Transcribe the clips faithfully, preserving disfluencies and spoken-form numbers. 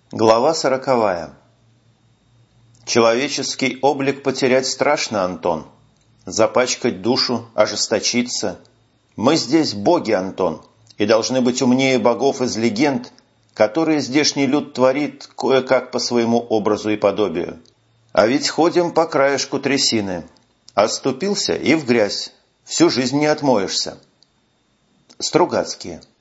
Глава сороковая. Человеческий облик потерять страшно, Антон. Запачкать душу, ожесточиться. Мы здесь боги, Антон, и должны быть умнее богов из легенд, которые здешний люд творит кое-как по своему образу и подобию. А ведь ходим по краешку трясины. Оступился и в грязь. Всю жизнь не отмоешься. Стругацкие.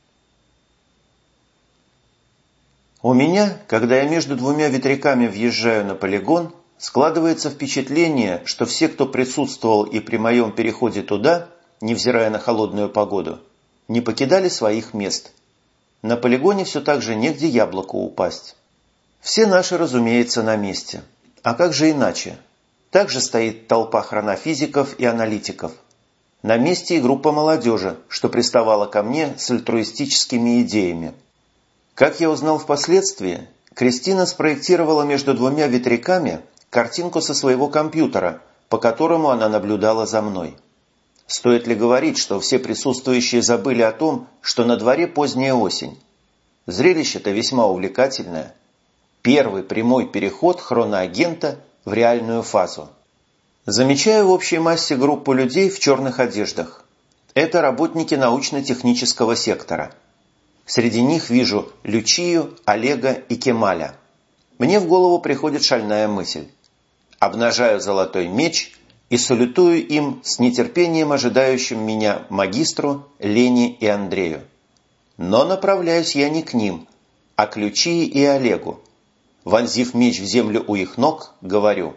У меня, когда я между двумя ветряками въезжаю на полигон, складывается впечатление, что все, кто присутствовал и при моем переходе туда, невзирая на холодную погоду, не покидали своих мест. На полигоне все так же негде яблоку упасть. Все наши, разумеется, на месте. А как же иначе? Также стоит толпа хронофизиков и аналитиков. На месте и группа молодежи, что приставала ко мне с альтруистическими идеями. Как я узнал впоследствии, Кристина спроектировала между двумя ветряками картинку со своего компьютера, по которому она наблюдала за мной. Стоит ли говорить, что все присутствующие забыли о том, что на дворе поздняя осень? Зрелище-то весьма увлекательное. Первый прямой переход хроноагента в реальную фазу. Замечаю в общей массе группу людей в черных одеждах. Это работники научно-технического сектора. Среди них вижу Лючию, Олега и Кемаля. Мне в голову приходит шальная мысль. Обнажаю золотой меч и салютую им с нетерпением ожидающим меня магистру, Лене и Андрею. Но направляюсь я не к ним, а к Лючии и Олегу. Вонзив меч в землю у их ног, говорю: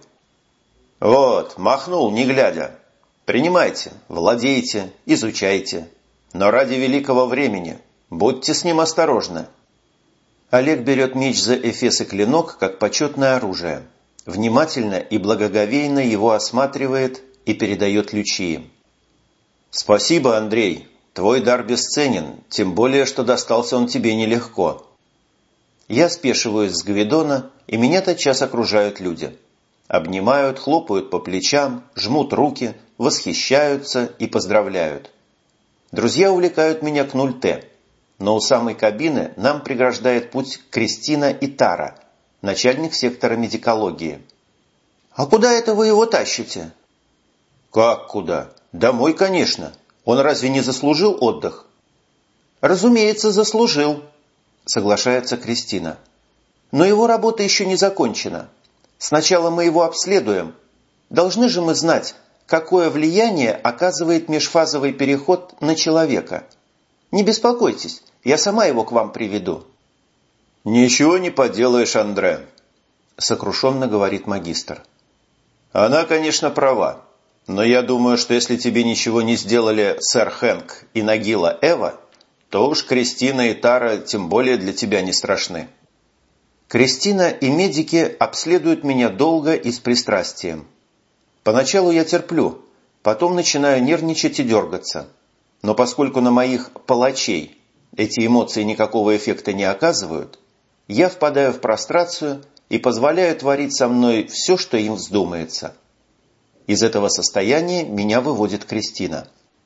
«Вот, махнул, не глядя. Принимайте, владейте, изучайте. Но ради великого времени будьте с ним осторожны». Олег берет меч за эфес и клинок, как почетное оружие. Внимательно и благоговейно его осматривает и передает Лючии. «Спасибо, Андрей. Твой дар бесценен, тем более, что достался он тебе нелегко». Я спешиваюсь с Гвидона, и меня тотчас окружают люди. Обнимают, хлопают по плечам, жмут руки, восхищаются и поздравляют. Друзья увлекают меня к Нульте, но у самой кабины нам преграждает путь Кристина и Тара, начальник сектора медикологии. «А куда это вы его тащите?» «Как куда? Домой, конечно. Он разве не заслужил отдых?» «Разумеется, заслужил», — соглашается Кристина. «Но его работа еще не закончена. Сначала мы его обследуем. Должны же мы знать, какое влияние оказывает межфазовый переход на человека. Не беспокойтесь, я сама его к вам приведу». «Ничего не поделаешь, Андре», — сокрушенно говорит магистр. «Она, конечно, права, но я думаю, что если тебе ничего не сделали сэр Хэнк и Нагила Эва, то уж Кристина и Тара тем более для тебя не страшны». Кристина и медики обследуют меня долго и с пристрастием. Поначалу я терплю, потом начинаю нервничать и дергаться. Но поскольку на моих палачей эти эмоции никакого эффекта не оказывают, я впадаю в прострацию и позволяю творить со мной все, что им вздумается. Из этого состояния меня выводит Кристина.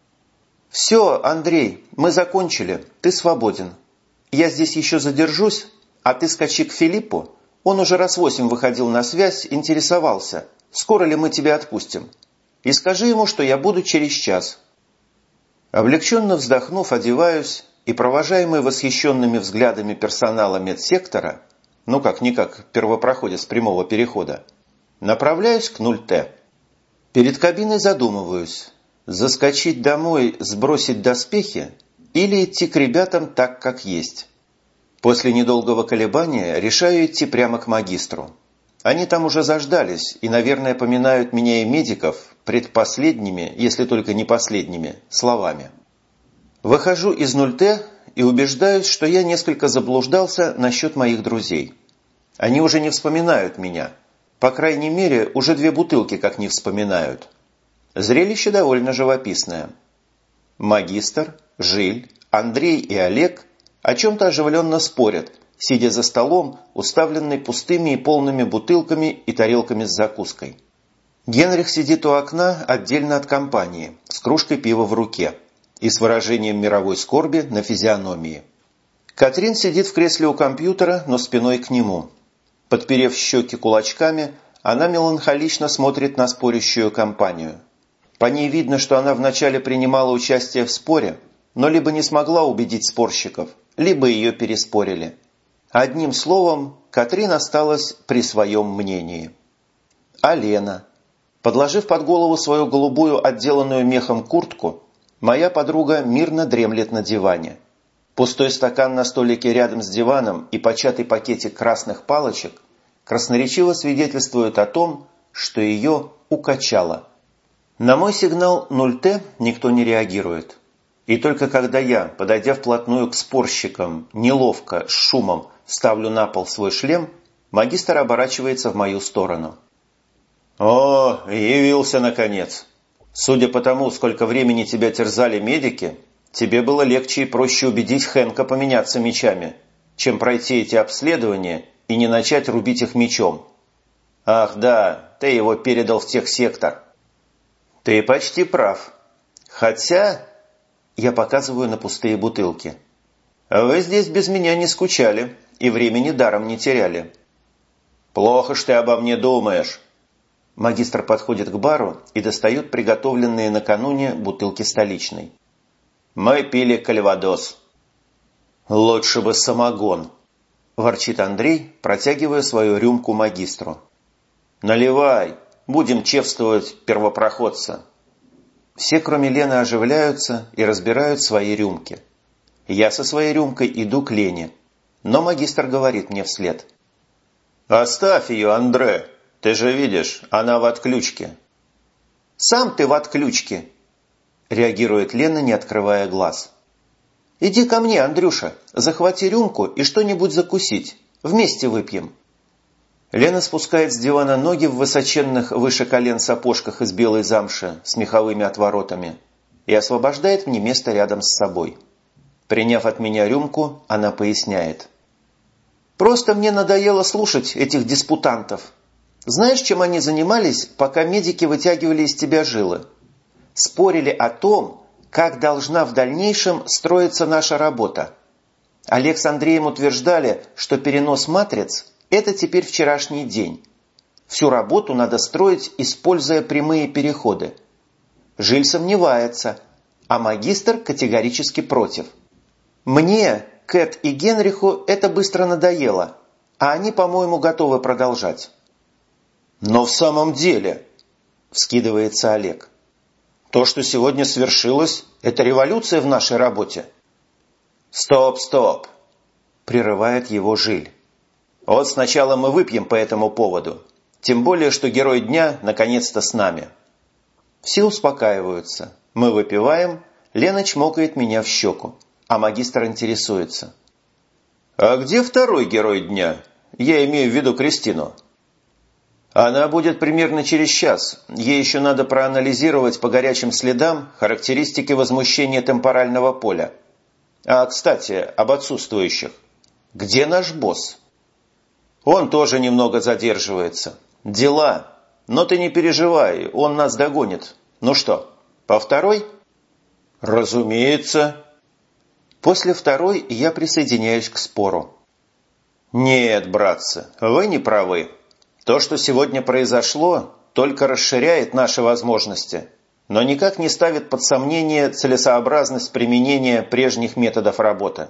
«Все, Андрей, мы закончили, ты свободен. Я здесь еще задержусь, а ты скачи к Филиппу. Он уже раз восемь выходил на связь, интересовался, скоро ли мы тебя отпустим. И скажи ему, что я буду через час». Облегченно вздохнув, одеваюсь и, провожаемый восхищенными взглядами персонала медсектора, ну как-никак первопроходец прямого перехода, направляюсь к Нульте. Перед кабиной задумываюсь, заскочить домой, сбросить доспехи или идти к ребятам так, как есть. После недолгого колебания решаю идти прямо к магистру. Они там уже заждались и, наверное, поминают меня и медиков предпоследними, если только не последними, словами. Выхожу из Нульте и убеждаюсь, что я несколько заблуждался насчет моих друзей. Они уже не вспоминают меня. По крайней мере, уже две бутылки как не вспоминают. Зрелище довольно живописное. Магистр, Жиль, Андрей и Олег о чем-то оживленно спорят, сидя за столом, уставленный пустыми и полными бутылками и тарелками с закуской. Генрих сидит у окна отдельно от компании, с кружкой пива в руке и с выражением мировой скорби на физиономии. Катрин сидит в кресле у компьютера, но спиной к нему. Подперев щеки кулачками, она меланхолично смотрит на спорящую компанию. По ней видно, что она вначале принимала участие в споре, но либо не смогла убедить спорщиков, либо ее переспорили. Одним словом, Катрин осталась при своем мнении. А Лена? Подложив под голову свою голубую отделанную мехом куртку, моя подруга мирно дремлет на диване. Пустой стакан на столике рядом с диваном и початый пакетик красных палочек красноречиво свидетельствуют о том, что ее укачало. На мой сигнал нуль тэ никто не реагирует. И только когда я, подойдя вплотную к спорщикам, неловко, с шумом ставлю на пол свой шлем, магистр оборачивается в мою сторону. «О, явился наконец! Судя по тому, сколько времени тебя терзали медики, тебе было легче и проще убедить Хэнка поменяться мечами, чем пройти эти обследования и не начать рубить их мечом. Ах да, ты его передал в техсектор». «Ты почти прав. Хотя...» Я показываю на пустые бутылки. «Вы здесь без меня не скучали и времени даром не теряли». «Плохо ж ты обо мне думаешь». Магистр подходит к бару и достает приготовленные накануне бутылки столичной. «Мы пили кальвадос». «Лучше бы самогон», – ворчит Андрей, протягивая свою рюмку магистру. «Наливай, будем чествовать первопроходца». Все, кроме Лены, оживляются и разбирают свои рюмки. Я со своей рюмкой иду к Лене, но магистр говорит мне вслед. «Оставь ее, Андре, ты же видишь, она в отключке». «Сам ты в отключке», – реагирует Лена, не открывая глаз. «Иди ко мне, Андрюша, захвати рюмку и что-нибудь закусить, вместе выпьем». Лена спускает с дивана ноги в высоченных выше колен сапожках из белой замши с меховыми отворотами и освобождает мне место рядом с собой. Приняв от меня рюмку, она поясняет. «Просто мне надоело слушать этих диспутантов. Знаешь, чем они занимались, пока медики вытягивали из тебя жилы? Спорили о том, как должна в дальнейшем строиться наша работа. Олег с Андреем утверждали, что перенос матриц – это теперь вчерашний день. Всю работу надо строить, используя прямые переходы. Жиль сомневается, а магистр категорически против. Мне, Кэт и Генриху это быстро надоело, а они, по-моему, готовы продолжать». «Но в самом деле», – вскидывается Олег, – «то, что сегодня свершилось, это революция в нашей работе». «Стоп, стоп», – прерывает его Жиль. «Вот сначала мы выпьем по этому поводу, тем более, что герой дня наконец-то с нами». Все успокаиваются. Мы выпиваем, Лена чмокает меня в щеку, а магистр интересуется. «А где второй герой дня? Я имею в виду Кристину». «Она будет примерно через час. Ей еще надо проанализировать по горячим следам характеристики возмущения темпорального поля. А, кстати, об отсутствующих. Где наш босс?» «Он тоже немного задерживается. Дела. Но ты не переживай, он нас догонит. Ну что, по второй?» «Разумеется». После второй я присоединяюсь к спору. «Нет, братцы, вы не правы. То, что сегодня произошло, только расширяет наши возможности, но никак не ставит под сомнение целесообразность применения прежних методов работы».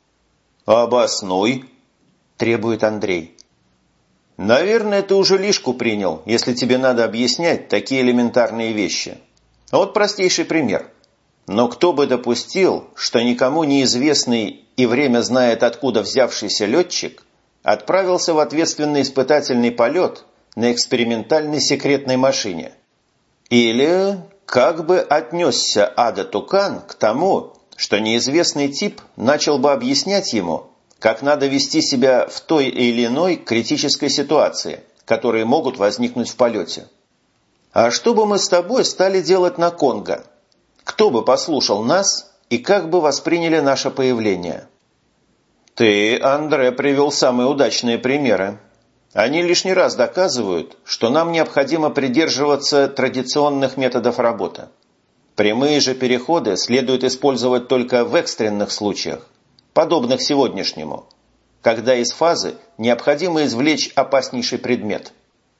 «Обоснуй», – требует Андрей. «Наверное, ты уже лишку принял, если тебе надо объяснять такие элементарные вещи. Вот простейший пример. Но кто бы допустил, что никому неизвестный и время знает откуда взявшийся летчик отправился в ответственный испытательный полет на экспериментальной секретной машине? Или как бы отнесся Ада Тукан к тому, что неизвестный тип начал бы объяснять ему, как надо вести себя в той или иной критической ситуации, которые могут возникнуть в полете? А что бы мы с тобой стали делать на Конго? Кто бы послушал нас и как бы восприняли наше появление?» «Ты, Андре, привел самые удачные примеры. Они лишний раз доказывают, что нам необходимо придерживаться традиционных методов работы. Прямые же переходы следует использовать только в экстренных случаях, подобных сегодняшнему. когда из фазы необходимо извлечь опаснейший предмет.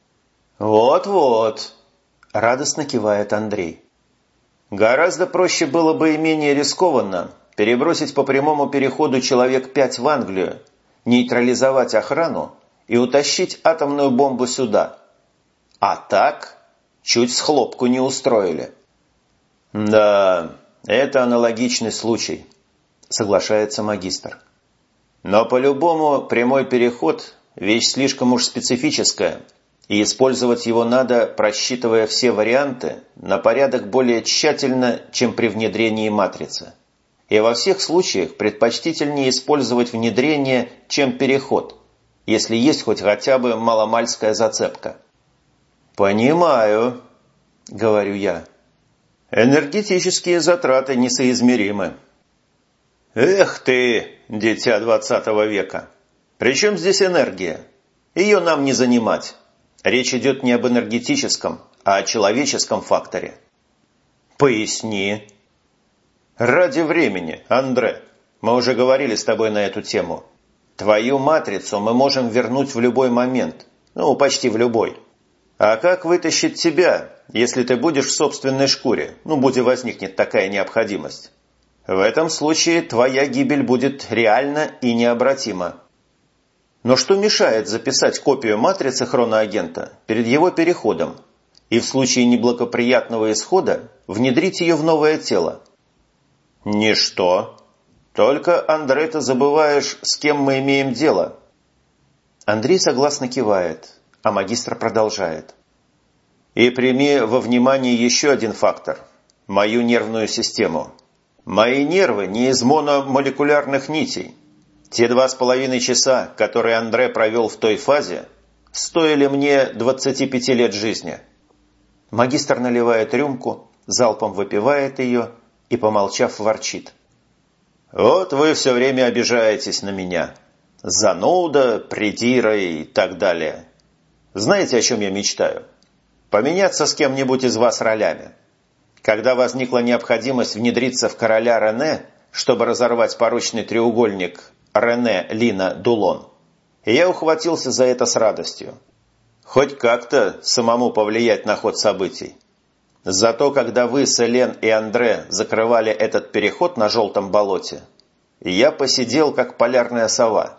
«Вот-вот», – радостно кивает Андрей. «Гораздо проще было бы и менее рискованно перебросить по прямому переходу человек пять в Англию, нейтрализовать охрану и утащить атомную бомбу сюда. А так чуть схлопку не устроили». «Да, это аналогичный случай», – соглашается магистр. «Но по-любому прямой переход – вещь слишком уж специфическая, и использовать его надо, просчитывая все варианты на порядок более тщательно, чем при внедрении матрицы. И во всех случаях предпочтительнее использовать внедрение, чем переход, если есть хоть хотя бы маломальская зацепка». «Понимаю», – говорю я. «Энергетические затраты несоизмеримы». «Эх ты, дитя двадцатого века! Причем здесь энергия? Ее нам не занимать. Речь идет не об энергетическом, а о человеческом факторе». «Поясни». «Ради времени, Андре. Мы уже говорили с тобой на эту тему. Твою матрицу мы можем вернуть в любой момент. Ну, почти в любой. А как вытащить тебя, если ты будешь в собственной шкуре? Ну, будь и возникнет такая необходимость. В этом случае твоя гибель будет реальна и необратима. Но что мешает записать копию матрицы хроноагента перед его переходом и в случае неблагоприятного исхода внедрить ее в новое тело?» «Ничто. Только, Андрей, ты забываешь, с кем мы имеем дело». Андрей согласно кивает, а магистр продолжает. «И прими во внимание еще один фактор – мою нервную систему. Мои нервы не из мономолекулярных нитей. Те два с половиной часа, которые Андре провел в той фазе, стоили мне двадцати пяти лет жизни». Магистр наливает рюмку, залпом выпивает ее и, помолчав, ворчит. «Вот вы все время обижаетесь на меня. Зануда, придира и так далее. Знаете, о чем я мечтаю? Поменяться с кем-нибудь из вас ролями. Когда возникла необходимость внедриться в короля Рене, чтобы разорвать порочный треугольник Рене-Лина-Дулон, я ухватился за это с радостью. Хоть как-то самому повлиять на ход событий. Зато когда вы с Элен и Андре закрывали этот переход на желтом болоте, я посидел, как полярная сова».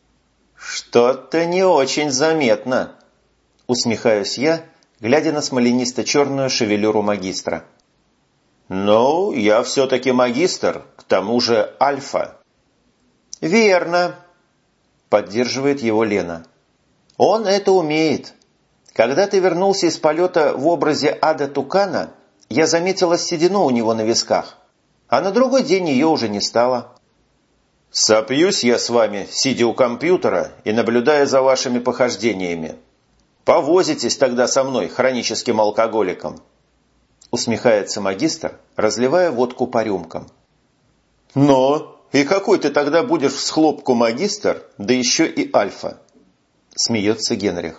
«Что-то не очень заметно», – усмехаюсь я, глядя на смоленисто-черную шевелюру магистра. «Ну, я все-таки магистр, к тому же альфа». «Верно», – поддерживает его Лена. «Он это умеет. Когда ты вернулся из полета в образе ада Тукана, я заметила седину у него на висках, а на другой день ее уже не стало». «Сопьюсь я с вами, сидя у компьютера и наблюдая за вашими похождениями. Повозитесь тогда со мной, хроническим алкоголиком», – усмехается магистр, разливая водку по рюмкам. «Но и какой ты тогда будешь в схлопку магистр, да еще и альфа?» – смеется Генрих.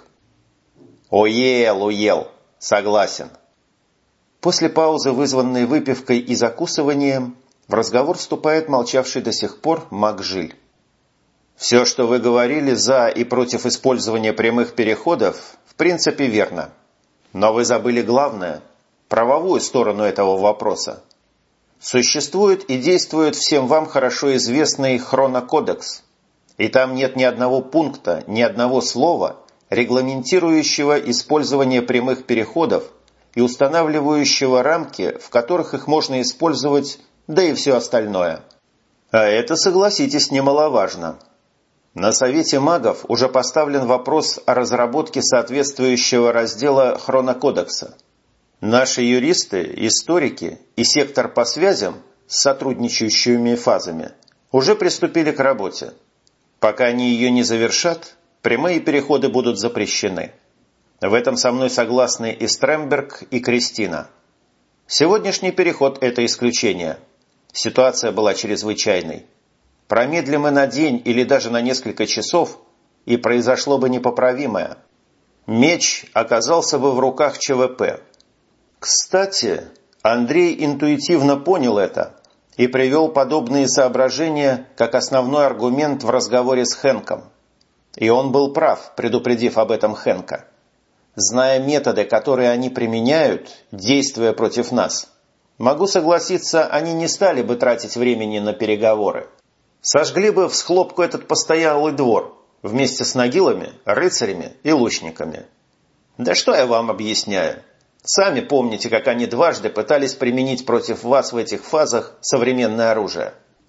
«Уел, уел, согласен». После паузы, вызванной выпивкой и закусыванием, в разговор вступает молчавший до сих пор маг Жиль. «Все, что вы говорили за и против использования прямых переходов, в принципе верно. Но вы забыли главное – правовую сторону этого вопроса. Существует и действует всем вам хорошо известный хронокодекс, и там нет ни одного пункта, ни одного слова, регламентирующего использование прямых переходов и устанавливающего рамки, в которых их можно использовать, да и все остальное. А это, согласитесь, немаловажно. На Совете магов уже поставлен вопрос о разработке соответствующего раздела хронокодекса. Наши юристы, историки и сектор по связям с сотрудничающими фазами уже приступили к работе. Пока они ее не завершат, прямые переходы будут запрещены. В этом со мной согласны и Стремберг, и Кристина. Сегодняшний переход – это исключение. Ситуация была чрезвычайной. Промедлим мы на день или даже на несколько часов, и произошло бы непоправимое. Меч оказался бы в руках ЧВП. Кстати, Андрей интуитивно понял это и привел подобные соображения как основной аргумент в разговоре с Хэнком. И он был прав, предупредив об этом Хэнка. Зная методы, которые они применяют, действуя против нас, могу согласиться, они не стали бы тратить времени на переговоры. Сожгли бы в схлопку этот постоялый двор вместе с нагилами, рыцарями и лучниками. Да что я вам объясняю? Сами помните, как они дважды пытались применить против вас в этих фазах современное оружие.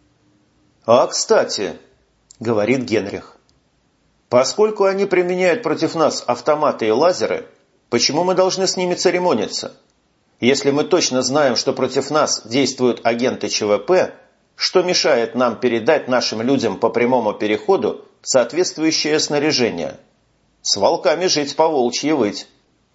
«А, кстати», — говорит Генрих, «поскольку они применяют против нас автоматы и лазеры, почему мы должны с ними церемониться? Если мы точно знаем, что против нас действуют агенты ЧВП, что мешает нам передать нашим людям по прямому переходу соответствующее снаряжение? С волками жить, по волчьи выть».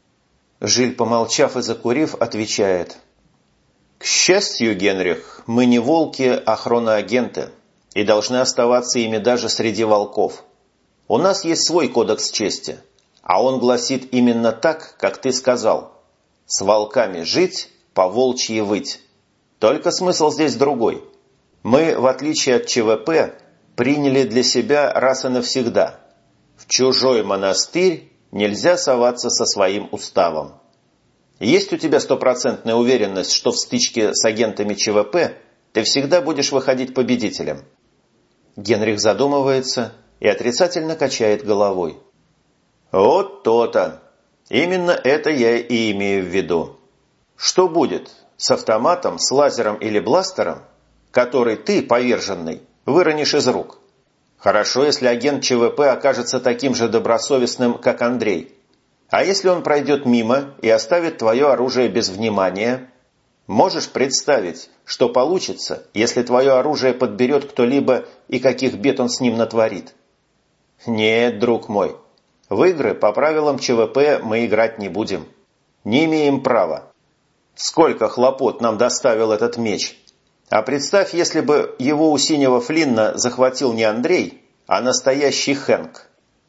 Жиль, помолчав и закурив, отвечает: «К счастью, Генрих, мы не волки, а хроноагенты, и должны оставаться ими даже среди волков. У нас есть свой кодекс чести, а он гласит именно так, как ты сказал. С волками жить, по волчьи выть. Только смысл здесь другой. Мы, в отличие от ЧВП, приняли для себя раз и навсегда: в чужой монастырь нельзя соваться со своим уставом. Есть у тебя стопроцентная уверенность, что в стычке с агентами ЧВП ты всегда будешь выходить победителем?» Генрих задумывается и отрицательно качает головой. «Вот то-то. Именно это я и имею в виду. Что будет с автоматом, с лазером или бластером, который ты, поверженный, выронишь из рук? Хорошо, если агент ЧВП окажется таким же добросовестным, как Андрей. А если он пройдет мимо и оставит твое оружие без внимания? Можешь представить, что получится, если твое оружие подберет кто-либо и каких бед он с ним натворит? Нет, друг мой, в игры по правилам ЧВП мы играть не будем. Не имеем права. Сколько хлопот нам доставил этот меч! А представь, если бы его у синего Флинна захватил не Андрей, а настоящий Хэнк.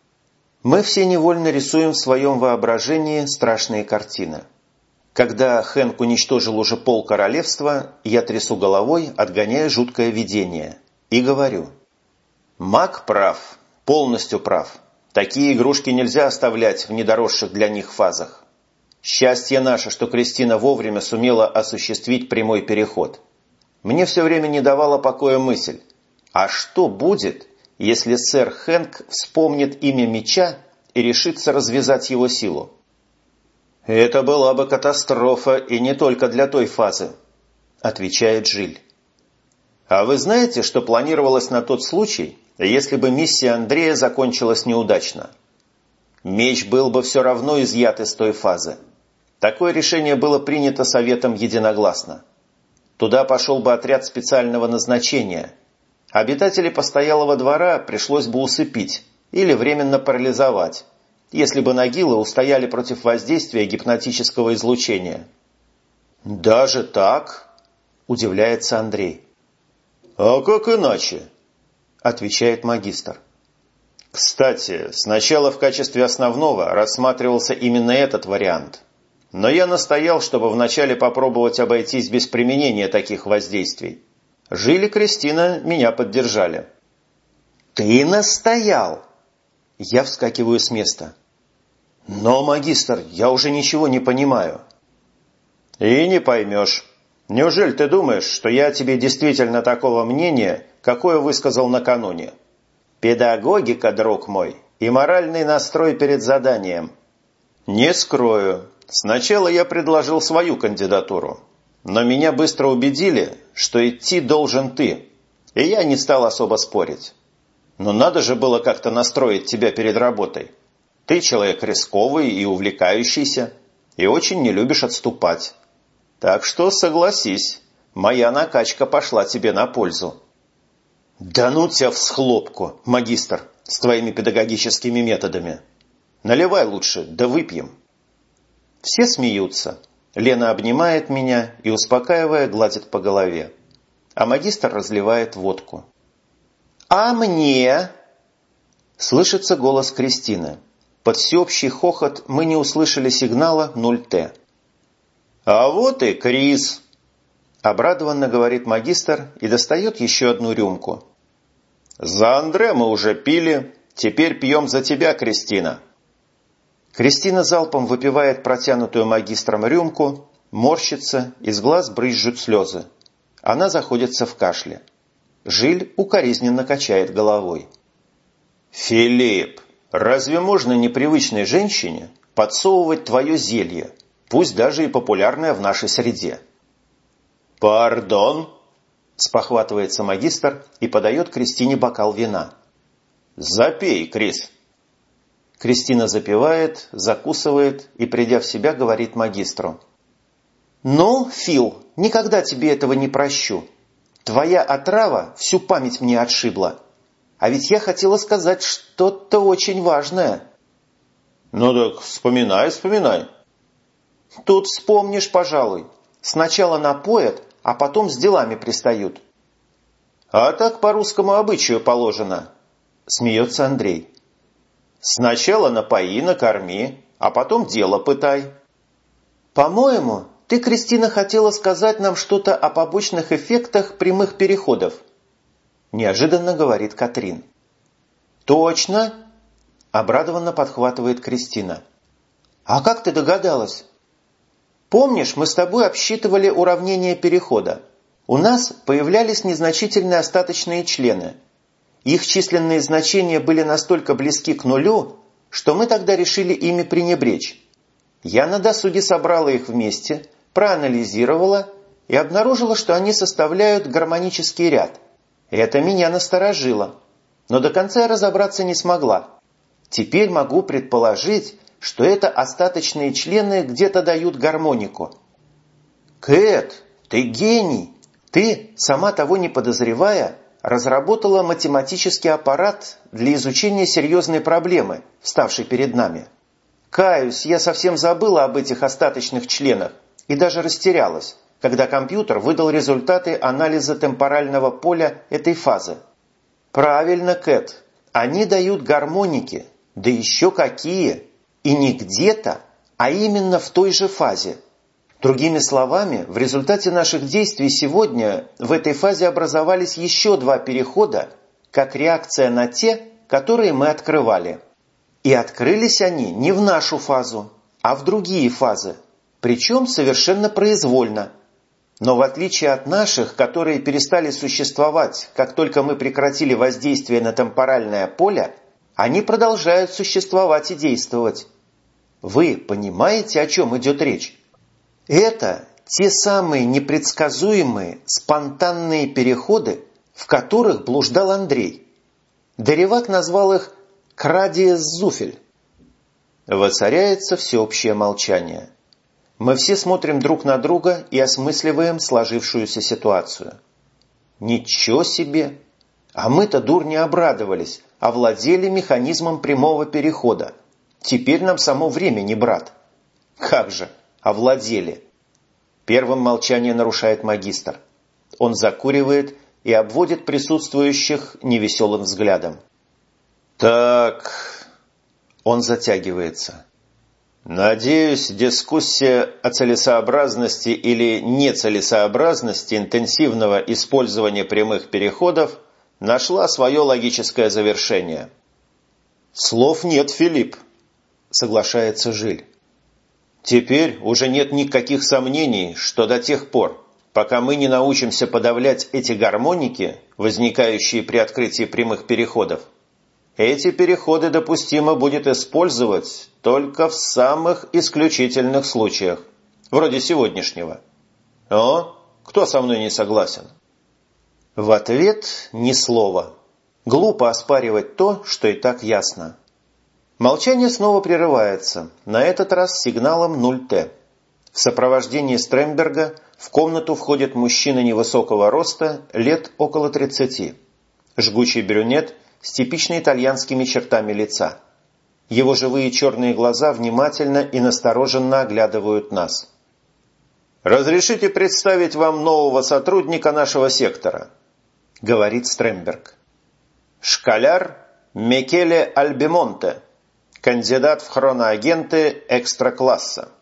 Мы все невольно рисуем в своем воображении страшные картины. Когда Хэнк уничтожил уже пол королевства, я трясу головой, отгоняя жуткое видение, и говорю: «Маг прав, полностью прав. Такие игрушки нельзя оставлять в недоросших для них фазах. Счастье наше, что Кристина вовремя сумела осуществить прямой переход. Мне все время не давала покоя мысль: а что будет, если сэр Хэнк вспомнит имя меча и решится развязать его силу? Это была бы катастрофа, и не только для той фазы», — отвечает Жиль. «А вы знаете, что планировалось на тот случай, если бы миссия Андрея закончилась неудачно? Меч был бы все равно изъят из той фазы. Такое решение было принято Советом единогласно. Туда пошел бы отряд специального назначения. Обитателей постоялого двора пришлось бы усыпить или временно парализовать, если бы нагилы устояли против воздействия гипнотического излучения». «Даже так?» – удивляется Андрей. «А как иначе?» – отвечает магистр. «Кстати, сначала в качестве основного рассматривался именно этот вариант. Но я настоял, чтобы вначале попробовать обойтись без применения таких воздействий. Жиль и Кристина меня поддержали». «Ты настоял?» Я вскакиваю с места. «Но, магистр, я уже ничего не понимаю». «И не поймешь. Неужели ты думаешь, что я тебе действительно такого мнения, какое высказал накануне? Педагогика, друг мой, и моральный настрой перед заданием. Не скрою, сначала я предложил свою кандидатуру, но меня быстро убедили, что идти должен ты, и я не стал особо спорить. Но надо же было как-то настроить тебя перед работой. Ты человек рисковый и увлекающийся, и очень не любишь отступать. Так что согласись, моя накачка пошла тебе на пользу». «Да ну тебя в схлопку, магистр, с твоими педагогическими методами. Наливай лучше, да выпьем». Все смеются. Лена обнимает меня и, успокаивая, гладит по голове. А магистр разливает водку. «А мне?» Слышится голос Кристины. Под всеобщий хохот мы не услышали сигнала нуль тэ. «А вот и Крис!» Обрадованно говорит магистр и достает еще одну рюмку. «За Андре мы уже пили, теперь пьем за тебя, Кристина». Кристина залпом выпивает протянутую магистром рюмку, морщится, из глаз брызжут слезы. Она заходится в кашле. Жиль укоризненно качает головой. «Филипп, разве можно непривычной женщине подсовывать твое зелье, пусть даже и популярное в нашей среде?» «Пардон?» – спохватывается магистр и подает Кристине бокал вина. «Запей, Крис». Кристина запивает, закусывает и, придя в себя, говорит магистру. «Ну, Фил, никогда тебе этого не прощу. Твоя отрава всю память мне отшибла. А ведь я хотела сказать что-то очень важное». «Ну так вспоминай, вспоминай». «Тут вспомнишь, пожалуй. Сначала напоят, а потом с делами пристают». «А так по русскому обычаю положено», – смеется Андрей. «Сначала напои, накорми, а потом дело пытай». «По-моему, ты, Кристина, хотела сказать нам что-то о побочных эффектах прямых переходов», – неожиданно говорит Катрин. «Точно?» – обрадованно подхватывает Кристина. «А как ты догадалась?» «Помнишь, мы с тобой обсчитывали уравнение перехода? У нас появлялись незначительные остаточные члены. Их численные значения были настолько близки к нулю, что мы тогда решили ими пренебречь. Я на досуге собрала их вместе, проанализировала и обнаружила, что они составляют гармонический ряд. Это меня насторожило, но до конца я разобраться не смогла. Теперь могу предположить, что это остаточные члены где-то дают гармонику». «Кэт, ты гений! Ты, сама того не подозревая, разработала математический аппарат для изучения серьезной проблемы, вставшей перед нами. Каюсь, я совсем забыла об этих остаточных членах и даже растерялась, когда компьютер выдал результаты анализа темпорального поля этой фазы. Правильно, Кэт, они дают гармоники, да еще какие! И не где-то, а именно в той же фазе. Другими словами, в результате наших действий сегодня в этой фазе образовались еще два перехода, как реакция на те, которые мы открывали. И открылись они не в нашу фазу, а в другие фазы, причем совершенно произвольно. Но в отличие от наших, которые перестали существовать, как только мы прекратили воздействие на темпоральное поле, они продолжают существовать и действовать. Вы понимаете, о чем идет речь? Это те самые непредсказуемые, спонтанные переходы, в которых блуждал Андрей. Деревак назвал их «крадиес-зуфель». Воцаряется всеобщее молчание. Мы все смотрим друг на друга и осмысливаем сложившуюся ситуацию. Ничего себе! А мы-то, дурни, обрадовались, овладели механизмом прямого перехода. Теперь нам само время не брат. Как же, овладели. Первым молчание нарушает магистр. Он закуривает и обводит присутствующих невеселым взглядом. Так, он затягивается. Надеюсь, дискуссия о целесообразности или нецелесообразности интенсивного использования прямых переходов нашла свое логическое завершение. Слов нет, Филипп, соглашается Жиль. Теперь уже нет никаких сомнений, что до тех пор, пока мы не научимся подавлять эти гармоники, возникающие при открытии прямых переходов, эти переходы допустимо будет использовать только в самых исключительных случаях, вроде сегодняшнего. О, кто со мной не согласен? В ответ ни слова. Глупо оспаривать то, что и так ясно. Молчание снова прерывается, на этот раз сигналом ноль тэ. В сопровождении Стремберга в комнату входит мужчина невысокого роста, лет около тридцати. Жгучий брюнет с типично итальянскими чертами лица. Его живые черные глаза внимательно и настороженно оглядывают нас. «Разрешите представить вам нового сотрудника нашего сектора», — говорит Стремберг. «Школяр Микеле Альбимонте, кандидат в хроноагенты экстра-класса».